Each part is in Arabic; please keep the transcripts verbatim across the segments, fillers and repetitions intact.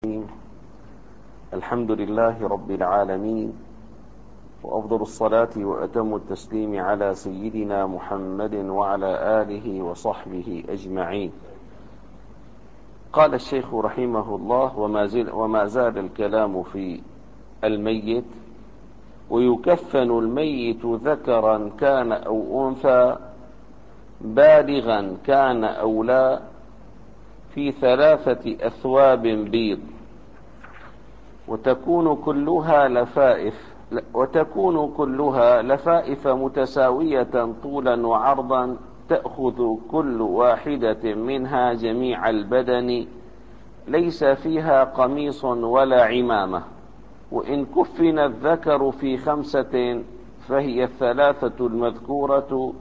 الحمد لله رب العالمين، وأفضل الصلاة وأتم التسليم على سيدنا محمد وعلى آله وصحبه أجمعين. قال الشيخ رحمه الله: وما زال, وما زال الكلام في الميت. ويكفن الميت ذكرا كان أو أنثى، بالغا كان أو لا، في ثلاثة أثواب بيض، وتكون كلها لفائف وتكون كلها لفائف متساوية طولا وعرضا، تأخذ كل واحدة منها جميع البدن، ليس فيها قميص ولا عمامة. وإن كفن الذكر في خمسة فهي الثلاثة المذكورة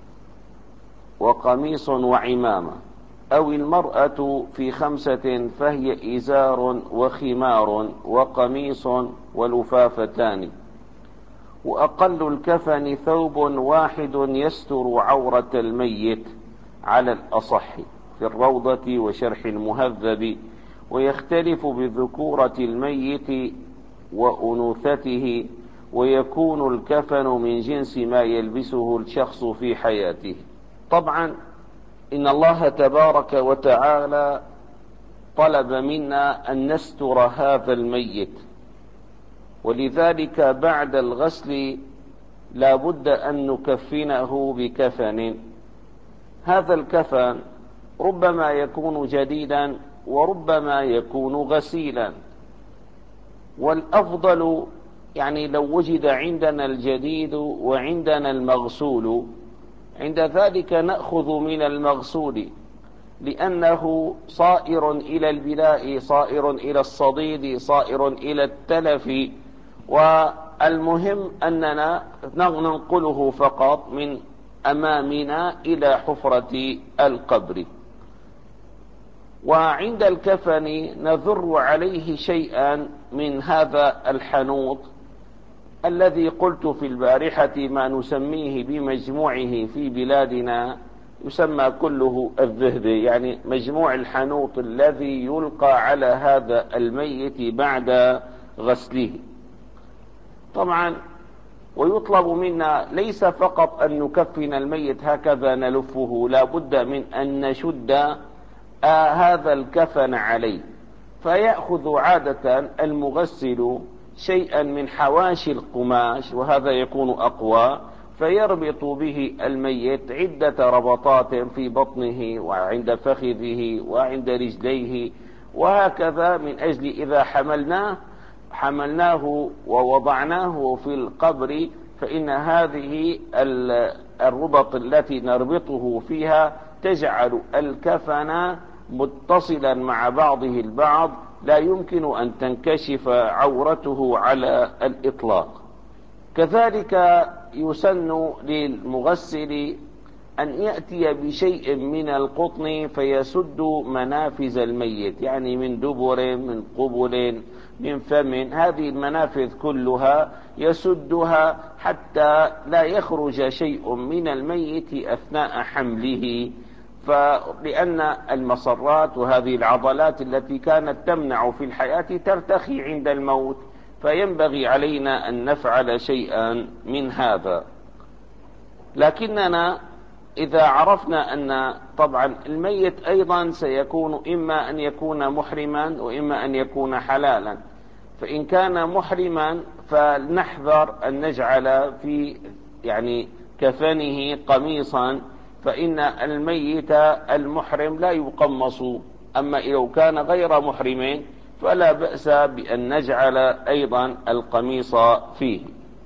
وقميص وعمامة، أو المرأة في خمسة فهي إزار وخمار وقميص ولفافتان. وأقل الكفن ثوب واحد يستر عورة الميت على الأصح في الروضة وشرح المهذب، ويختلف بذكورة الميت وأنوثته، ويكون الكفن من جنس ما يلبسه الشخص في حياته. طبعا إن الله تبارك وتعالى طلب منا أن نستر هذا الميت، ولذلك بعد الغسل لا بد أن نكفنه بكفن. هذا الكفن ربما يكون جديدا وربما يكون غسيلا، والأفضل يعني لو وجد عندنا الجديد وعندنا المغسول، عند ذلك نأخذ من المغسول، لأنه صائر إلى البلاء، صائر إلى الصديد، صائر إلى التلف، والمهم أننا ننقله فقط من أمامنا إلى حفرة القبر. وعند الكفن نذر عليه شيئا من هذا الحنوط الذي قلت في البارحة ما نسميه بمجموعه في بلادنا، يسمى كله الذهب، يعني مجموع الحنوط الذي يلقى على هذا الميت بعد غسله. طبعا ويطلب منا ليس فقط أن نكفن الميت هكذا نلفه، لا بد من أن نشد آه هذا الكفن عليه، فيأخذ عادة المغسل شيئا من حواشي القماش، وهذا يكون أقوى، فيربط به الميت عدة ربطات في بطنه وعند فخذه وعند رجليه، وهكذا من أجل إذا حملناه حملناه ووضعناه في القبر، فإن هذه الربط التي نربطه فيها تجعل الكفن متصلا مع بعضه البعض، لا يمكن أن تنكشف عورته على الإطلاق. كذلك يسن للمغسل أن يأتي بشيء من القطن فيسد منافذ الميت، يعني من دبر، من قبل، من فم، هذه المنافذ كلها يسدها حتى لا يخرج شيء من الميت أثناء حمله، فلأن المصرات وهذه العضلات التي كانت تمنع في الحياة ترتخي عند الموت، فينبغي علينا أن نفعل شيئا من هذا. لكننا إذا عرفنا أن طبعا الميت أيضا سيكون إما أن يكون محرما وإما أن يكون حلالا، فإن كان محرما فلنحذر أن نجعل في يعني كفنه قميصا، فإن الميت المحرم لا يقمص. أما لو كان غير محرم فلا بأس بأن نجعل أيضا القميص فيه.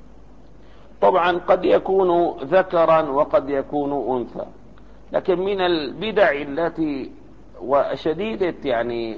طبعا قد يكون ذكرا وقد يكون أنثى، لكن من البدع التي وشديدة يعني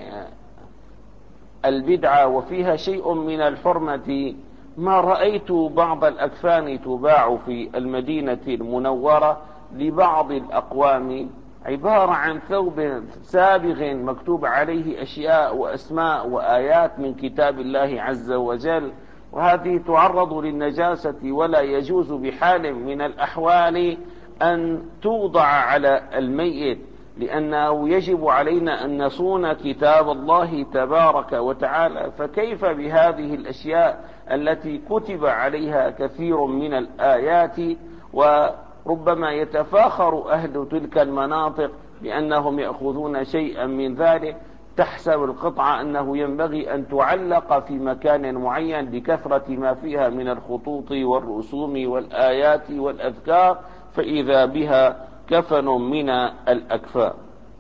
البدعة وفيها شيء من الحرمة، ما رأيت بعض الأكفان تباع في المدينة المنورة لبعض الأقوام عبارة عن ثوب سابغ مكتوب عليه أشياء وأسماء وآيات من كتاب الله عز وجل، وهذه تعرض للنجاسة، ولا يجوز بحال من الأحوال أن توضع على الميت. لأنه يجب علينا أن نصون كتاب الله تبارك وتعالى، فكيف بهذه الأشياء التي كتب عليها كثير من الآيات، وربما يتفاخر أهل تلك المناطق بأنهم يأخذون شيئا من ذلك. تحسب القطعة أنه ينبغي أن تعلق في مكان معين لكثرة ما فيها من الخطوط والرسوم والآيات والأذكار، فإذا بها كفن من الأكفان.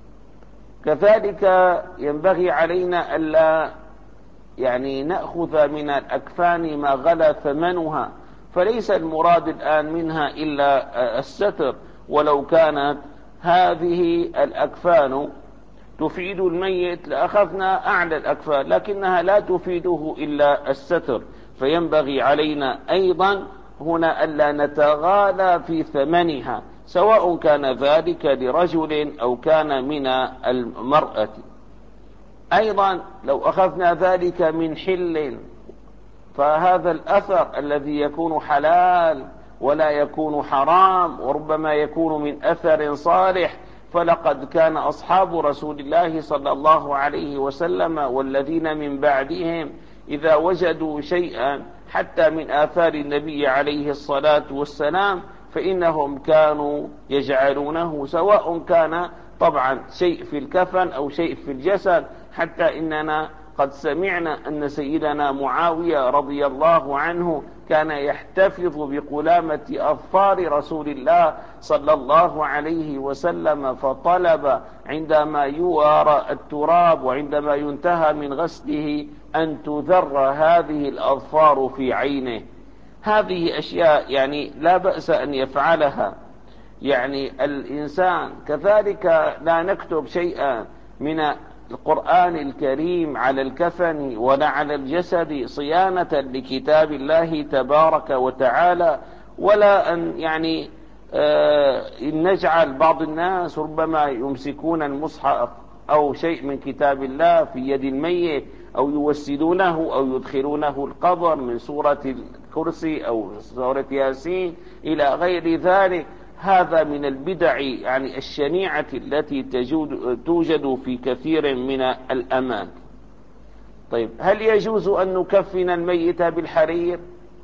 كذلك ينبغي علينا ألا يعني نأخذ من الأكفان ما غلا ثمنها، فليس المراد الآن منها إلا الستر، ولو كانت هذه الأكفان تفيد الميت لأخذنا أعلى الأكفان، لكنها لا تفيده إلا الستر، فينبغي علينا أيضا هنا ألا نتغالى في ثمنها، سواء كان ذلك لرجل أو كان من المرأة. أيضا لو أخذنا ذلك من حل، فهذا الأثر الذي يكون حلال ولا يكون حرام، وربما يكون من أثر صالح، فلقد كان أصحاب رسول الله صلى الله عليه وسلم والذين من بعدهم إذا وجدوا شيئا حتى من آثار النبي عليه الصلاة والسلام فإنهم كانوا يجعلونه، سواء كان طبعا شيء في الكفن أو شيء في الجسد، حتى إننا قد سمعنا أن سيدنا معاوية رضي الله عنه كان يحتفظ بقلامة أظفار رسول الله صلى الله عليه وسلم، فطلب عندما يوارى التراب وعندما ينتهى من غسله أن تذر هذه الأظفار في عينه. هذه أشياء يعني لا بأس أن يفعلها يعني الإنسان. كذلك لا نكتب شيئا من القرآن الكريم على الكفن ولا على الجسد صيانة لكتاب الله تبارك وتعالى، ولا أن يعني آه نجعل بعض الناس ربما يمسكون المصحف أو شيء من كتاب الله في يد الميت، أو يوسدونه أو يدخلونه القبر من سورة الكرسي أو سورة ياسين إلى غير ذلك. هذا من البدع يعني الشنيعة التي توجد في كثير من الأماكن. طيب، هل يجوز أن نكفن الميت بالحرير؟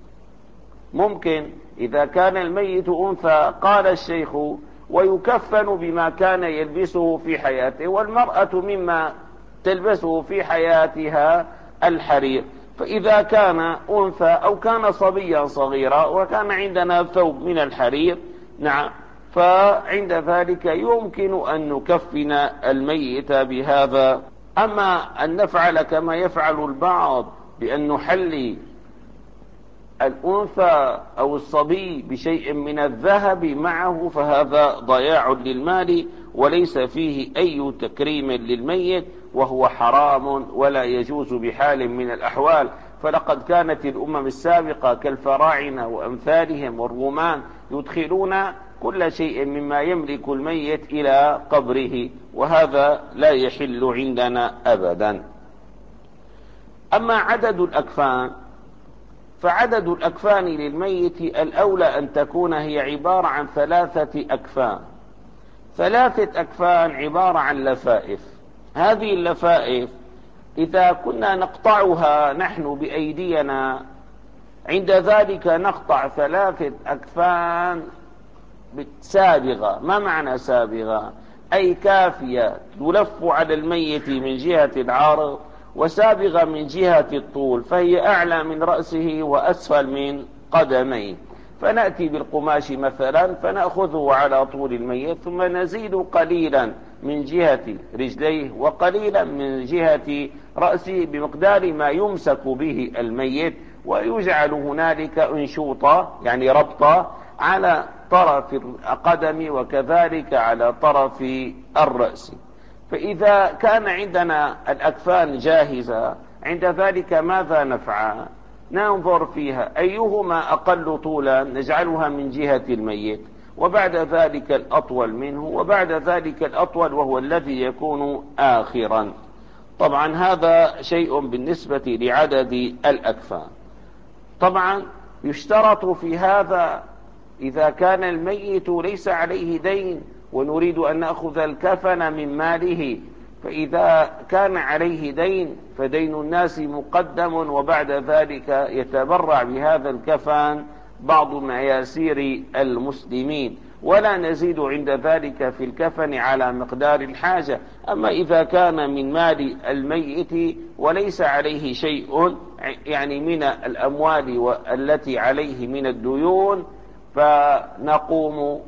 ممكن إذا كان الميت أنثى، قال الشيخ ويكفن بما كان يلبسه في حياته، والمرأة مما تلبسه في حياتها الحرير. فإذا كان أنثى أو كان صبيا صغيرا وكان عندنا ثوب من الحرير، نعم، فعند ذلك يمكن أن نكفن الميت بهذا. أما أن نفعل كما يفعل البعض بأن نحلي الأنثى أو الصبي بشيء من الذهب معه، فهذا ضياع للمال وليس فيه أي تكريم للميت، وهو حرام ولا يجوز بحال من الأحوال. فلقد كانت الأمم السابقة كالفراعنة وأمثالهم والرومان يدخلون كل شيء مما يملك الميت إلى قبره، وهذا لا يحل عندنا أبدا. أما عدد الأكفان، فعدد الأكفان للميت الأولى أن تكون هي عبارة عن ثلاثة أكفان. ثلاثة أكفان عبارة عن لفائف. هذه اللفائف إذا كنا نقطعها نحن بأيدينا، عند ذلك نقطع ثلاثة أكفان سابغة. ما معنى سابغة؟ أي كافية تلف على الميت من جهة العرض وسابغة من جهة الطول، فهي أعلى من رأسه وأسفل من قدميه. فنأتي بالقماش مثلا فنأخذه على طول الميت، ثم نزيد قليلا من جهة رجليه وقليلا من جهة رأسه بمقدار ما يمسك به الميت، ويجعل هنالك انشوطة يعني ربطة على طرف القدم وكذلك على طرف الرأس. فإذا كان عندنا الأكفان جاهزة، عند ذلك ماذا نفعل؟ ننظر فيها أيهما أقل طولا نجعلها من جهة الميت، وبعد ذلك الأطول منه، وبعد ذلك الأطول وهو الذي يكون آخرا. طبعا هذا شيء بالنسبة لعدد الأكفان. طبعا يشترط في هذا إذا كان الميت ليس عليه دين ونريد أن نأخذ الكفن من ماله، فإذا كان عليه دين فدين الناس مقدم، وبعد ذلك يتبرع بهذا الكفن بعض مياسير المسلمين، ولا نزيد عند ذلك في الكفن على مقدار الحاجة. أما إذا كان من مال الميت وليس عليه شيء يعني من الأموال التي عليه من الديون، فنقوم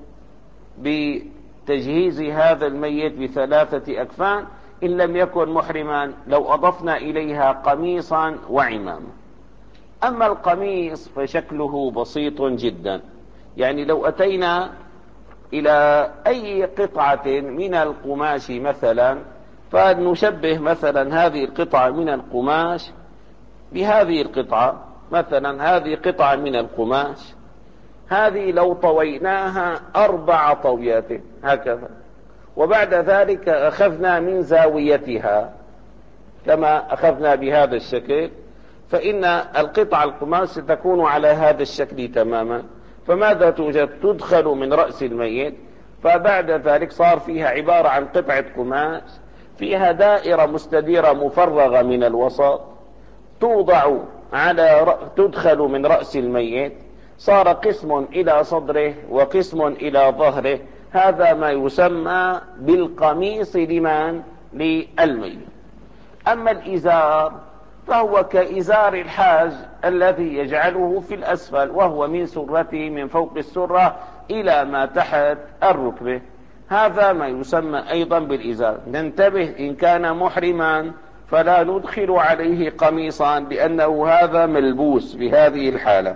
بتجهيز هذا الميت بثلاثة أكفان إن لم يكن محرما، لو أضفنا إليها قميصا وعمامة. أما القميص فشكله بسيط جدا، يعني لو أتينا إلى أي قطعة من القماش مثلا، فنشبه مثلا هذه القطعة من القماش بهذه القطعة، مثلا هذه قطعة من القماش، هذه لو طويناها أربع طويات هكذا، وبعد ذلك أخذنا من زاويتها كما أخذنا بهذا الشكل، فإن القطعة القماش ستكون على هذا الشكل تماما. فماذا توجد؟ تدخل من رأس الميت، فبعد ذلك صار فيها عبارة عن قطعة قماش فيها دائرة مستديرة مفرغة من الوسط، توضع على تدخل من رأس الميت، صار قسم إلى صدره وقسم إلى ظهره، هذا ما يسمى بالقميص لمن؟ للميت. أما الإزار فهو كإزار الحاج الذي يجعله في الأسفل، وهو من سرته من فوق السرة إلى ما تحت الركبة، هذا ما يسمى أيضا بالإزار. ننتبه، إن كان محرما فلا ندخل عليه قميصا لأنه هذا ملبوس بهذه الحالة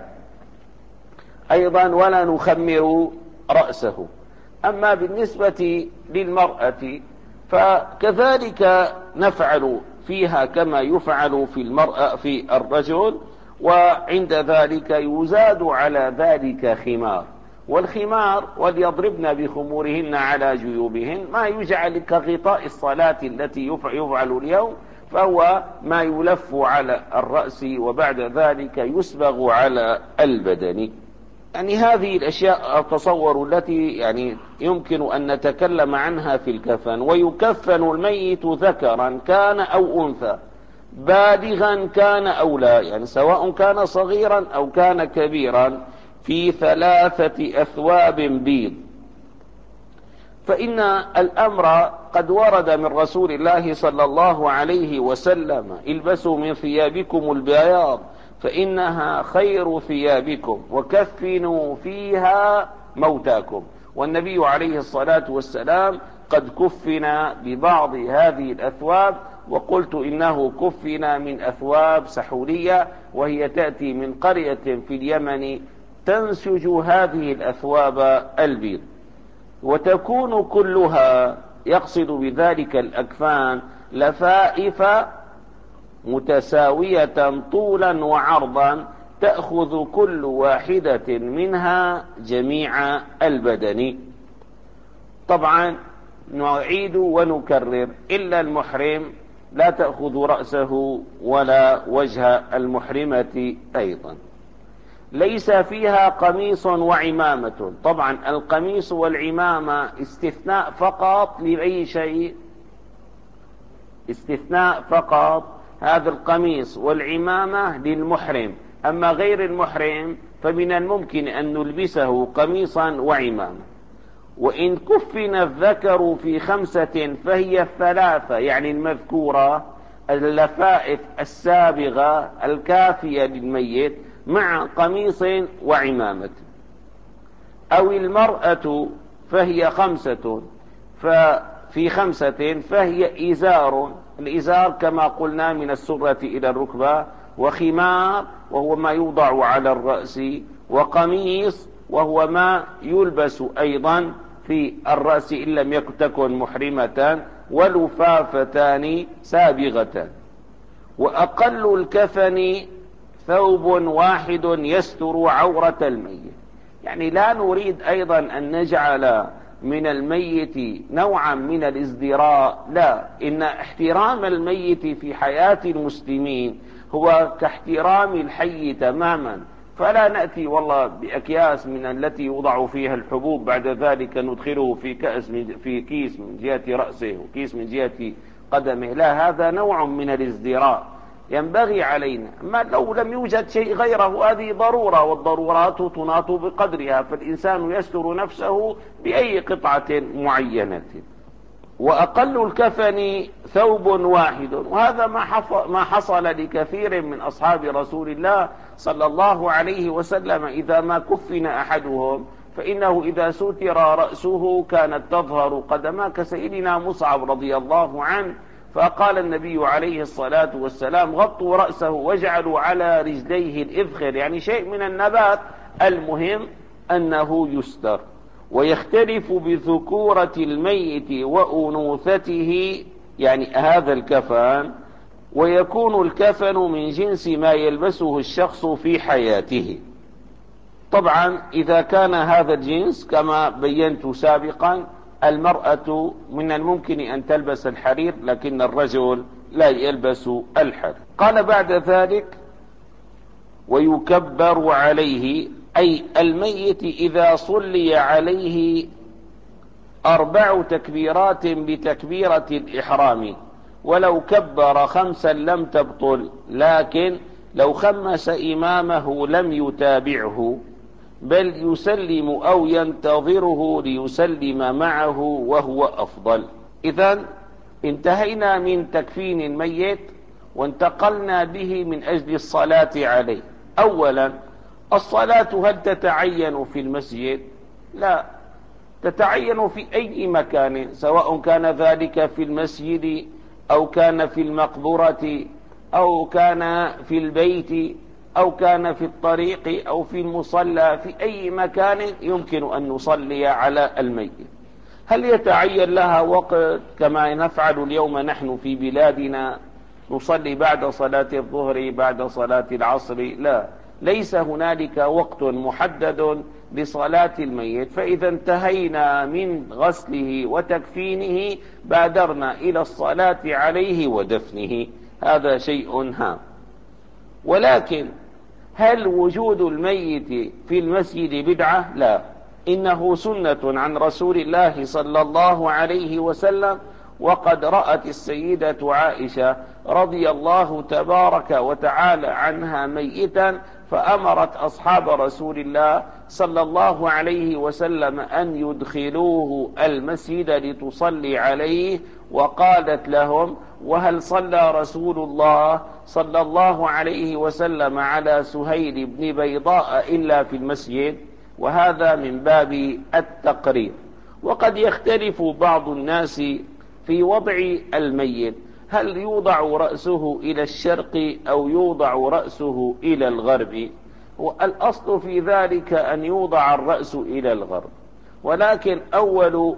أيضا، ولا نخمر رأسه. أما بالنسبة للمرأة فكذلك نفعل فيها كما يفعل في المرأة في الرجل، وعند ذلك يزاد على ذلك خمار، والخمار وليضربن بخمورهن على جيوبهن ما يجعل كغطاء الصلاة التي يفعل اليوم، فهو ما يلف على الرأس وبعد ذلك يسبغ على البدن. يعني هذه الأشياء أتصور التي يعني يمكن أن نتكلم عنها في الكفن. ويكفن الميت ذكرا كان أو أنثى، بالغا كان أو لا، يعني سواء كان صغيرا أو كان كبيرا، في ثلاثة أثواب بيض. فإن الأمر قد ورد من رسول الله صلى الله عليه وسلم: البسوا من ثيابكم البياض فإنها خير ثيابكم وكفنوا فيها موتاكم. والنبي عليه الصلاة والسلام قد كفنا ببعض هذه الأثواب، وقلت إنه كفنا من أثواب سحولية، وهي تأتي من قرية في اليمن تنسج هذه الأثواب البيض، وتكون كلها، يقصد بذلك الأكفان، لفائف متساوية طولا وعرضا، تأخذ كل واحدة منها جميع البدن. طبعا نعيد ونكرر: إلا المحرم لا تأخذ رأسه ولا وجه المحرمة أيضا. ليس فيها قميص وعمامة. طبعا القميص والعمامة استثناء فقط لأي شيء، استثناء فقط، هذا القميص والعمامة للمحرم. أما غير المحرم فمن الممكن أن نلبسه قميصا وعمامة. وإن كفن الذكر في خمسة فهي الثلاثة، يعني المذكورة، اللفائف السابغة الكافية للميت مع قميص وعمامة. أو المرأة فهي خمسة، ففي خمسة فهي إزار، الإزار كما قلنا من السرة إلى الركبة، وخمار وهو ما يوضع على الرأس، وقميص وهو ما يلبس أيضا في الرأس إن لم تكن محرمة، ولفافتان سابغتان. وأقل الكفن ثوب واحد يستر عورة الميت. يعني لا نريد أيضا أن نجعل من الميت نوعا من الازدراء، لا، إن احترام الميت في حياة المسلمين هو كاحترام الحي تماما، فلا نأتي والله بأكياس من التي يوضع فيها الحبوب بعد ذلك ندخله في كأس من في كيس من جهة رأسه وكيس من جهة قدمه، لا، هذا نوع من الازدراء ينبغي علينا. ما لو لم يوجد شيء غيره، هذه ضرورة، والضرورات تناط بقدرها، فالإنسان يستر نفسه بأي قطعة معينة. وأقل الكفن ثوب واحد، وهذا ما حصل لكثير من أصحاب رسول الله صلى الله عليه وسلم. إذا ما كفن أحدهم فإنه إذا ستر رأسه كانت تظهر قدماه، كسيدنا مصعب رضي الله عنه، فقال النبي عليه الصلاة والسلام: غطوا رأسه واجعلوا على رجليه الإذخر، يعني شيء من النبات، المهم أنه يستر. ويختلف بذكورة الميت وأنوثته، يعني هذا الكفن، ويكون الكفن من جنس ما يلبسه الشخص في حياته. طبعا إذا كان هذا الجنس كما بينت سابقا، المرأة من الممكن أن تلبس الحرير، لكن الرجل لا يلبس الحرير. قال بعد ذلك: ويكبر عليه، أي الميت إذا صلي عليه أربع تكبيرات بتكبيرة الإحرام، ولو كبر خمسا لم تبطل، لكن لو خمس إمامه لم يتابعه، بل يسلم أو ينتظره ليسلم معه وهو أفضل. إذن انتهينا من تكفين الميت وانتقلنا به من أجل الصلاة عليه. أولا، الصلاة هل تتعين في المسجد؟ لا، تتعين في أي مكان، سواء كان ذلك في المسجد أو كان في المقبرة أو كان في البيت أو كان في الطريق أو في المصلى، في أي مكان يمكن أن نصلي على الميت. هل يتعين لها وقت كما نفعل اليوم نحن في بلادنا، نصلي بعد صلاة الظهر بعد صلاة العصر؟ لا، ليس هنالك وقت محدد لصلاة الميت. فإذا انتهينا من غسله وتكفينه بادرنا إلى الصلاة عليه ودفنه، هذا شيء هام. ولكن هل وجود الميت في المسجد بدعة؟ لا، إنه سنة عن رسول الله صلى الله عليه وسلم. وقد رأت السيدة عائشة رضي الله تبارك وتعالى عنها ميتا، فأمرت أصحاب رسول الله صلى الله عليه وسلم أن يدخلوه المسجد لتصلي عليه، وقالت لهم: وهل صلى رسول الله صلى الله عليه وسلم على سهيل بن بيضاء إلا في المسجد؟ وهذا من باب التقرير. وقد يختلف بعض الناس في وضع الميت، هل يوضع رأسه إلى الشرق أو يوضع رأسه إلى الغرب؟ والأصل في ذلك أن يوضع الرأس إلى الغرب. ولكن أول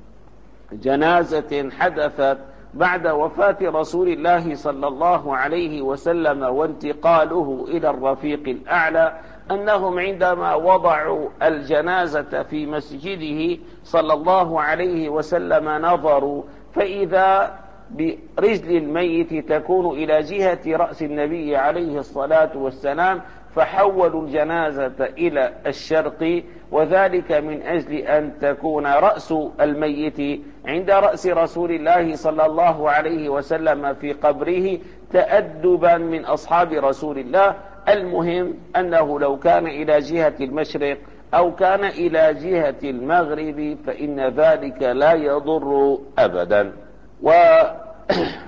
جنازة حدثت بعد وفاة رسول الله صلى الله عليه وسلم وانتقاله إلى الرفيق الأعلى، أنهم عندما وضعوا الجنازة في مسجده صلى الله عليه وسلم نظروا فإذا برجل الميت تكون إلى جهة رأس النبي عليه الصلاة والسلام، فحولوا الجنازة إلى الشرق، وذلك من أجل أن تكون رأس الميت عند رأس رسول الله صلى الله عليه وسلم في قبره، تأدبا من أصحاب رسول الله. المهم أنه لو كان إلى جهة المشرق أو كان إلى جهة المغرب فإن ذلك لا يضر أبدا. وهذه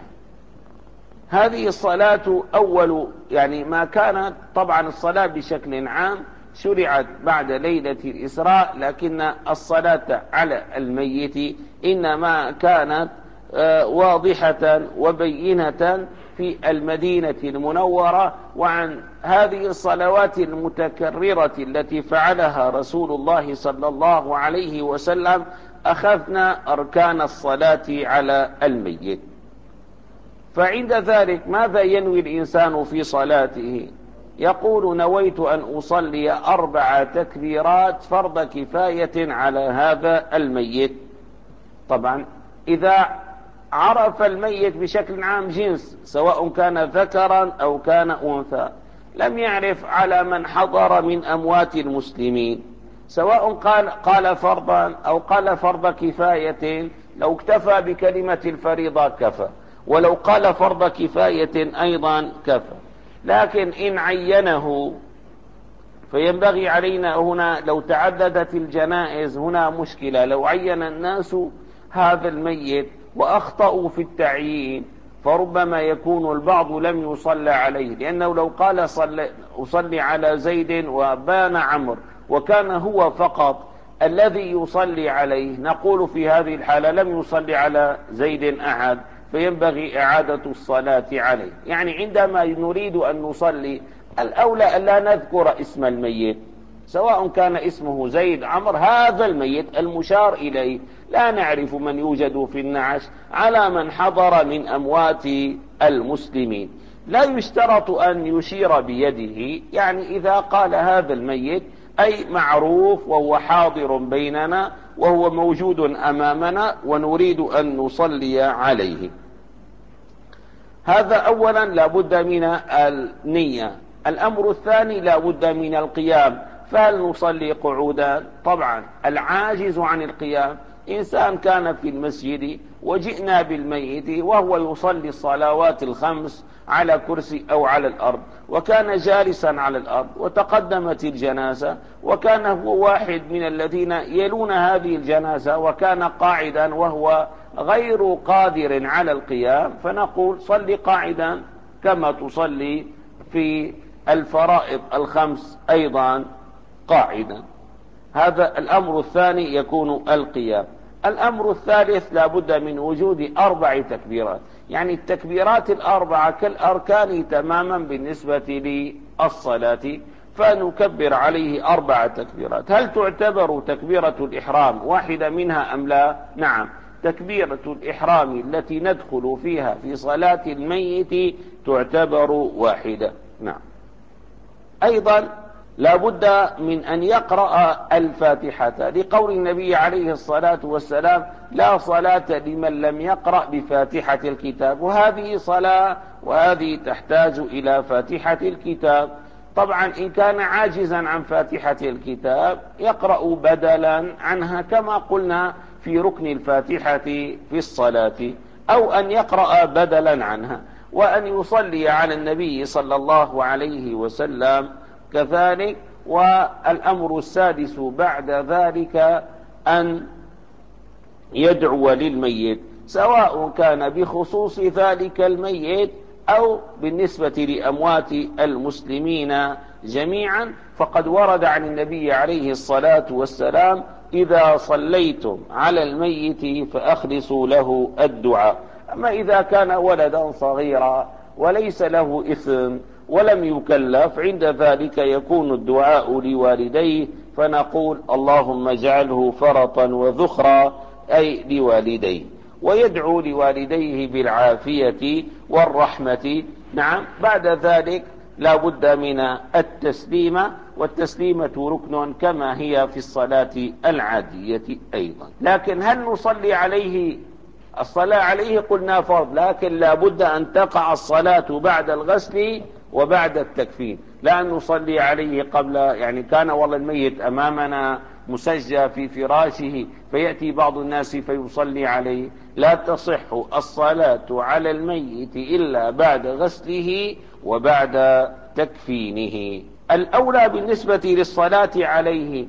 الصلاة أول يعني ما كانت، طبعا الصلاة بشكل عام شرعت بعد ليلة الإسراء، لكن الصلاة على الميت إنما كانت واضحة وبينة في المدينة المنورة. وعن هذه الصلوات المتكررة التي فعلها رسول الله صلى الله عليه وسلم أخذنا أركان الصلاة على الميت. فعند ذلك ماذا ينوي الإنسان في صلاته؟ يقول: نويت أن أصلي أربع تكبيرات فرض كفاية على هذا الميت. طبعا إذا عرف الميت بشكل عام جنس، سواء كان ذكرا أو كان أنثى، لم يعرف على من حضر من أموات المسلمين، سواء قال, قال فرضا أو قال فرض كفاية، لو اكتفى بكلمة الفريضة كفى، ولو قال فرض كفاية أيضا كفى. لكن إن عينه فينبغي علينا هنا، لو تعددت الجنائز هنا مشكلة، لو عين الناس هذا الميت وأخطأوا في التعيين فربما يكون البعض لم يصلى عليه، لأنه لو قال صلي أصلي على زيد وبان عمرو وكان هو فقط الذي يصلي عليه، نقول في هذه الحالة لم يصلي على زيد أحد، فينبغي إعادة الصلاة عليه. يعني عندما نريد أن نصلي الأولى أن لا نذكر اسم الميت، سواء كان اسمه زيد عمرو، هذا الميت المشار إليه لا نعرف من يوجد في النعش على من حضر من أموات المسلمين. لا يشترط أن يشير بيده، يعني إذا قال هذا الميت أي معروف وهو حاضر بيننا وهو موجود أمامنا ونريد أن نصلي عليه. هذا أولا لا بد من النية. الأمر الثاني لا بد من القيام. فهل نصلي قعودا؟ طبعا العاجز عن القيام إنسان كان في المسجد وجئنا بالميت وهو يصلي الصلوات الخمس على كرسي أو على الأرض، وكان جالسا على الأرض وتقدمت الجنازة وكان هو واحد من الذين يلون هذه الجنازة وكان قاعدا وهو غير قادر على القيام، فنقول صلي قاعدا كما تصلي في الفرائض الخمس أيضا قاعدا. هذا الأمر الثاني يكون القيام. الأمر الثالث لا بد من وجود أربع تكبيرات، يعني التكبيرات الأربعة كالأركان تماما بالنسبة للصلاة، فنكبر عليه أربع تكبيرات. هل تعتبر تكبيرة الإحرام واحدة منها أم لا؟ نعم، تكبيرة الإحرام التي ندخل فيها في صلاة الميت تعتبر واحدة. نعم. أيضا لا بد من أن يقرأ الفاتحة، لقول النبي عليه الصلاة والسلام لا صلاة لمن لم يقرأ بفاتحة الكتاب، وهذه صلاة وهذه تحتاج إلى فاتحة الكتاب. طبعا إن كان عاجزا عن فاتحة الكتاب يقرأ بدلا عنها كما قلنا في ركن الفاتحة في الصلاة، أو أن يقرأ بدلا عنها، وأن يصلي على النبي صلى الله عليه وسلم كذلك. والأمر السادس بعد ذلك أن يدعو للميت، سواء كان بخصوص ذلك الميت أو بالنسبة لأموات المسلمين جميعا، فقد ورد عن النبي عليه الصلاة والسلام إذا صليتم على الميت فأخلصوا له الدعاء. أما إذا كان ولدا صغيرا وليس له إثم ولم يكلف، عند ذلك يكون الدعاء لوالديه، فنقول اللهم اجعله فرطا وذخرا أي لوالديه، ويدعو لوالديه بالعافية والرحمة. نعم. بعد ذلك لا بد من التسليمة، والتسليمة ركن كما هي في الصلاة العادية أيضا. لكن هل نصلي عليه؟ الصلاة عليه قلنا فرض، لكن لا بد أن تقع الصلاة بعد الغسل وبعد التكفين، لا أن نصلي عليه قبل، يعني كان والله الميت أمامنا مسجى في فراشه فيأتي بعض الناس فيصلي عليه. لا تصح الصلاة على الميت إلا بعد غسله وبعد تكفينه. الأولى بالنسبة للصلاة عليه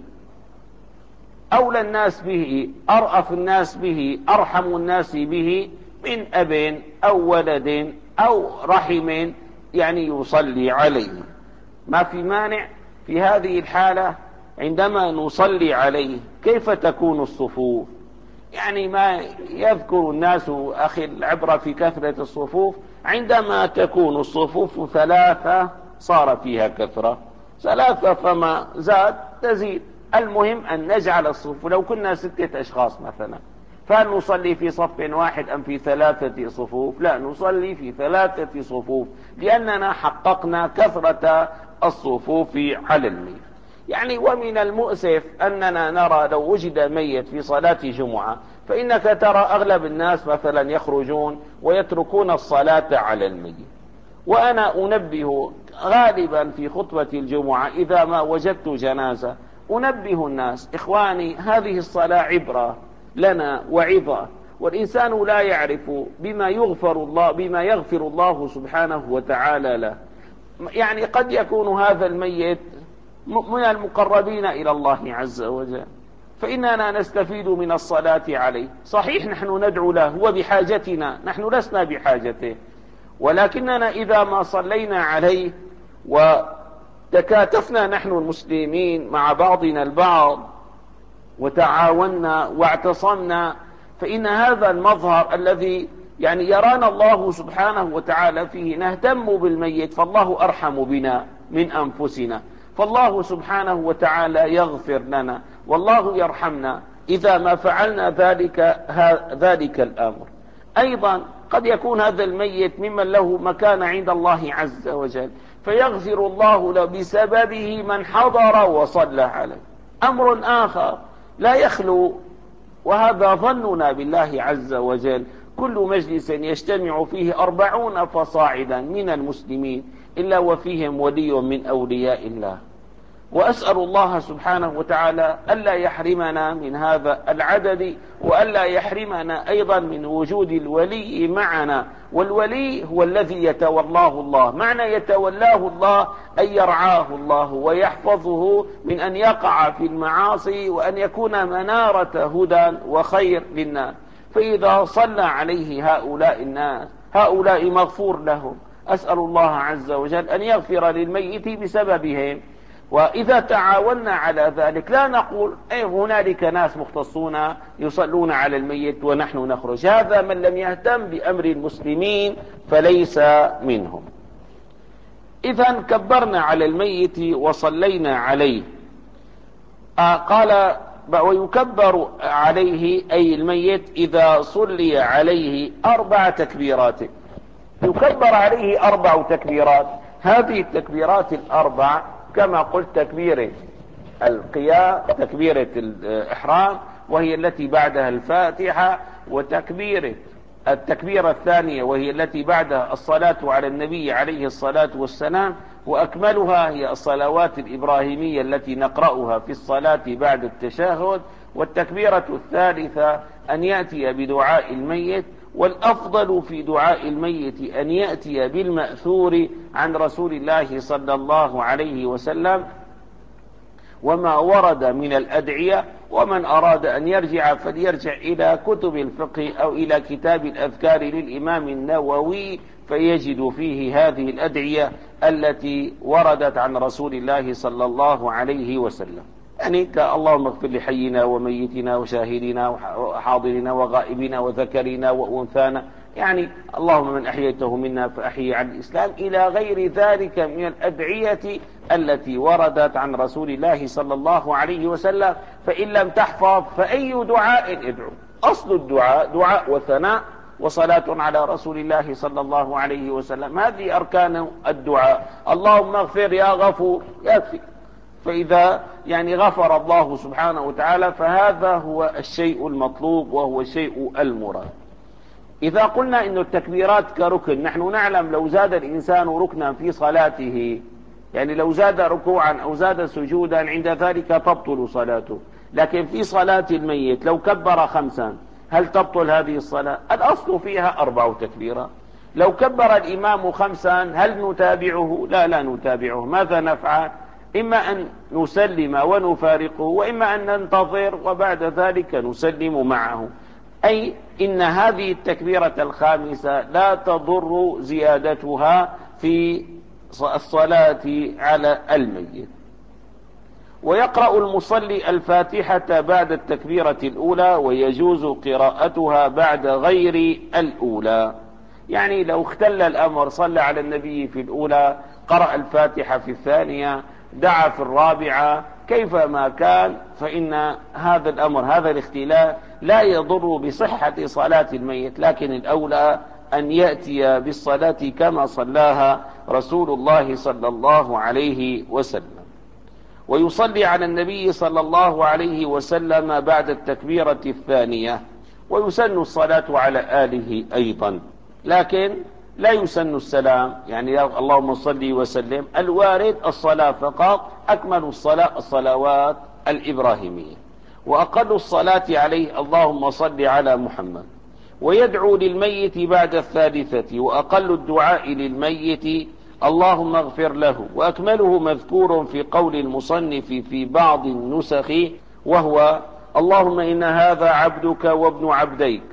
أولى الناس به، أرأف الناس به، أرحم الناس به من أب أو ولد أو رحم، يعني يصلي عليه. ما في مانع في هذه الحالة عندما نصلي عليه كيف تكون الصفوف؟ يعني ما يذكر الناس أخي العبرة في كثرة الصفوف، عندما تكون الصفوف ثلاثة صار فيها كثرة، ثلاثة فما زاد تزيد. المهم أن نجعل الصفوف، لو كنا ستة أشخاص مثلا فهل نصلي في صف واحد أم في ثلاثة صفوف؟ لا، نصلي في ثلاثة صفوف، لأننا حققنا كثرة الصفوف على الميت. يعني ومن المؤسف أننا نرى لو وجد ميت في صلاة جمعة فإنك ترى أغلب الناس مثلا يخرجون ويتركون الصلاة على الميت. وأنا أنبه غالبا في خطبة الجمعة إذا ما وجدت جنازة أنبه الناس: إخواني، هذه الصلاة عبرة لنا وعظة، والإنسان لا يعرف بما يغفر الله بما يغفر الله سبحانه وتعالى له. يعني قد يكون هذا الميت من المقربين إلى الله عز وجل، فإننا نستفيد من الصلاة عليه. صحيح نحن ندعو له وبحاجتنا، نحن لسنا بحاجته، ولكننا إذا ما صلينا عليه وتكاتفنا نحن المسلمين مع بعضنا البعض وتعاوننا واعتصمنا، فإن هذا المظهر الذي يعني يرانا الله سبحانه وتعالى فيه نهتم بالميت، فالله أرحم بنا من أنفسنا، فالله سبحانه وتعالى يغفر لنا والله يرحمنا إذا ما فعلنا ذلك ذلك الأمر. أيضا قد يكون هذا الميت ممن له مكان عند الله عز وجل، فيغفر الله له بسببه من حضر وصلى عليه. أمر آخر لا يخلو، وهذا ظننا بالله عز وجل، كل مجلس يجتمع فيه أربعون فصاعدا من المسلمين إلا وفيهم ولي من أولياء الله. وأسأل الله سبحانه وتعالى ألا يحرمنا من هذا العدد، وألا يحرمنا أيضا من وجود الولي معنا. والولي هو الذي يتولاه الله، معنى يتولاه الله أن يرعاه الله ويحفظه من أن يقع في المعاصي، وأن يكون منارة هدى وخير للناس. فإذا صلى عليه هؤلاء الناس، هؤلاء مغفور لهم. أسأل الله عز وجل أن يغفر للميت بسببهم. وإذا تعاوننا على ذلك لا نقول أي هنالك ناس مختصون يصلون على الميت ونحن نخرج، هذا من لم يهتم بأمر المسلمين فليس منهم. إذا كبرنا على الميت وصلينا عليه. آه قال: ويكبر عليه أي الميت إذا صلي عليه أربع تكبيرات. يكبر عليه أربع تكبيرات. هذه التكبيرات الأربع كما قلت: تكبيرة القيام، تكبيرة الإحرام وهي التي بعدها الفاتحة، وتكبيرة التكبيرة الثانية وهي التي بعدها الصلاة على النبي عليه الصلاة والسلام، وأكملها هي الصلوات الإبراهيمية التي نقرأها في الصلاة بعد التشهد. والتكبيرة الثالثة أن يأتي بدعاء الميت، والأفضل في دعاء الميت أن يأتي بالمأثور عن رسول الله صلى الله عليه وسلم وما ورد من الأدعية. ومن أراد أن يرجع فليرجع إلى كتب الفقه أو إلى كتاب الأذكار للإمام النووي، فيجد فيه هذه الأدعية التي وردت عن رسول الله صلى الله عليه وسلم. يعني اللهم اغفر لحينا وميتنا وشاهدنا وحاضرنا وغائبنا وذكرنا وأنثانا، يعني اللهم من أحييته منا فأحيي على الإسلام، إلى غير ذلك من الأدعية التي وردت عن رسول الله صلى الله عليه وسلم. فإن لم تحفظ فأي دعاء ادعو. أصل الدعاء دعاء وثناء وصلاة على رسول الله صلى الله عليه وسلم، هذه أركان الدعاء. اللهم اغفر يا غفور يكفي. فإذا يعني غفر الله سبحانه وتعالى فهذا هو الشيء المطلوب وهو الشيء المراد. إذا قلنا إن التكبيرات كركن، نحن نعلم لو زاد الإنسان ركنا في صلاته، يعني لو زاد ركوعا أو زاد سجودا، عند ذلك تبطل صلاته. لكن في صلاة الميت لو كبر خمسا هل تبطل هذه الصلاة؟ الأصل فيها أربع تكبيرات. لو كبر الإمام خمسا هل نتابعه؟ لا لا نتابعه. ماذا نفعل؟ إما أن نسلم ونفارقه، وإما أن ننتظر وبعد ذلك نسلم معه. أي إن هذه التكبيرة الخامسة لا تضر زيادتها في الصلاة على الميت. ويقرأ المصلي الفاتحة بعد التكبيرة الأولى، ويجوز قراءتها بعد غير الأولى. يعني لو اختل الأمر صلى على النبي في الأولى، قرأ الفاتحة في الثانية، دعا في الرابعة، كيفما كان، فإن هذا الأمر هذا الاختلاف لا يضر بصحة صلاة الميت، لكن الأولى أن يأتي بالصلاة كما صلاها رسول الله صلى الله عليه وسلم. ويصلي على النبي صلى الله عليه وسلم بعد التكبيرة الثانية، ويسن الصلاة على آله أيضا. لكن لا يسن السلام، يعني اللهم صل وسلم، الوارد الصلاة فقط. أكمل الصلاة الصلوات الإبراهيمية، وأقل الصلاة عليه اللهم صل على محمد. ويدعو للميت بعد الثالثة، وأقل الدعاء للميت اللهم اغفر له، وأكمله مذكور في قول المصنف في بعض النسخ، وهو اللهم إن هذا عبدك وابن عبديك،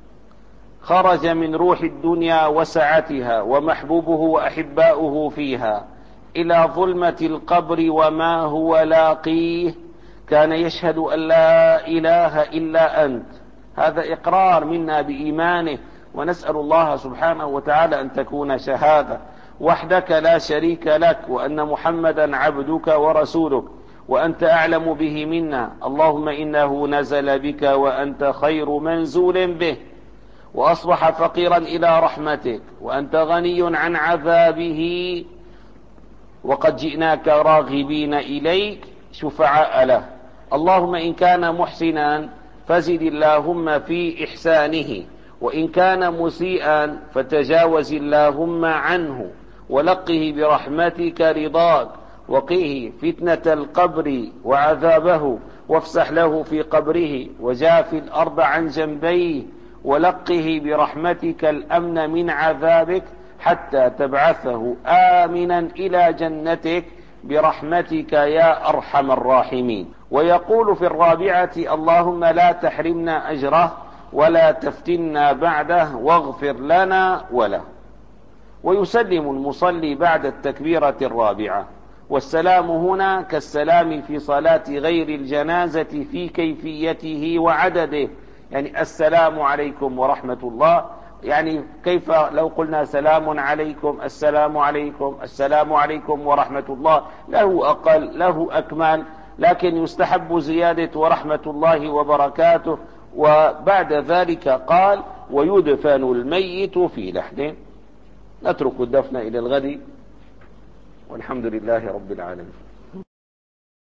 خرج من روح الدنيا وسعتها ومحبوبه وأحباؤه فيها إلى ظلمة القبر وما هو لاقيه، كان يشهد أن لا إله إلا أنت. هذا إقرار منا بإيمانه، ونسأل الله سبحانه وتعالى أن تكون شهادة، وحدك لا شريك لك، وأن محمدا عبدك ورسولك، وأنت أعلم به منا. اللهم إنه نزل بك وأنت خير منزول به، وأصبح فقيرا إلى رحمتك، وأنت غني عن عذابه، وقد جئناك راغبين إليك شفعاء له. اللهم إن كان محسنا فزد اللهم في إحسانه، وإن كان مسيئا فتجاوز اللهم عنه، ولقه برحمتك رضاك، وقيه فتنة القبر وعذابه، وافسح له في قبره، وجاف الأرض عن جنبيه، ولقه برحمتك الأمن من عذابك، حتى تبعثه آمنا إلى جنتك برحمتك يا أرحم الراحمين. ويقول في الرابعة اللهم لا تحرمنا أجره ولا تفتنا بعده واغفر لنا وله. ويسلم المصلي بعد التكبيرة الرابعة، والسلام هنا كالسلام في صلاة غير الجنازة في كيفيته وعدده، يعني السلام عليكم ورحمة الله، يعني كيف لو قلنا سلام عليكم السلام عليكم السلام عليكم ورحمة الله، له أقل له أكمل، لكن يستحب زيادة ورحمة الله وبركاته. وبعد ذلك قال ويدفن الميت في لحد. نترك الدفن إلى الغد، والحمد لله رب العالمين.